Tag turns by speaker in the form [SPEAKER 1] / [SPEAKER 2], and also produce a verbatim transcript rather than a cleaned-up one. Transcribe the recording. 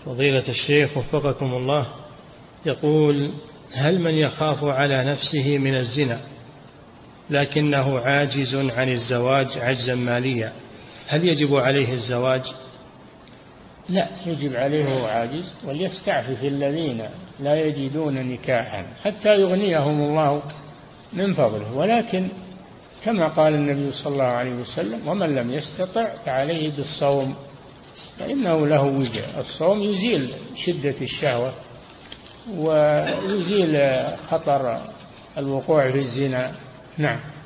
[SPEAKER 1] فضيلة الشيخ وفقكم الله، يقول: هل من يخاف على نفسه من الزنا لكنه عاجز عن الزواج عجزا ماليا، هل يجب عليه الزواج؟
[SPEAKER 2] لا، يجب عليه وهو عاجز، وليستعفف الذين لا يجدون نكاحا حتى يغنيهم الله من فضله. ولكن كما قال النبي صلى الله عليه وسلم: ومن لم يستطع فعليه بالصوم فإنه له وجاء. الصوم يزيل شدة الشهوة ويزيل خطر الوقوع في الزنا. نعم.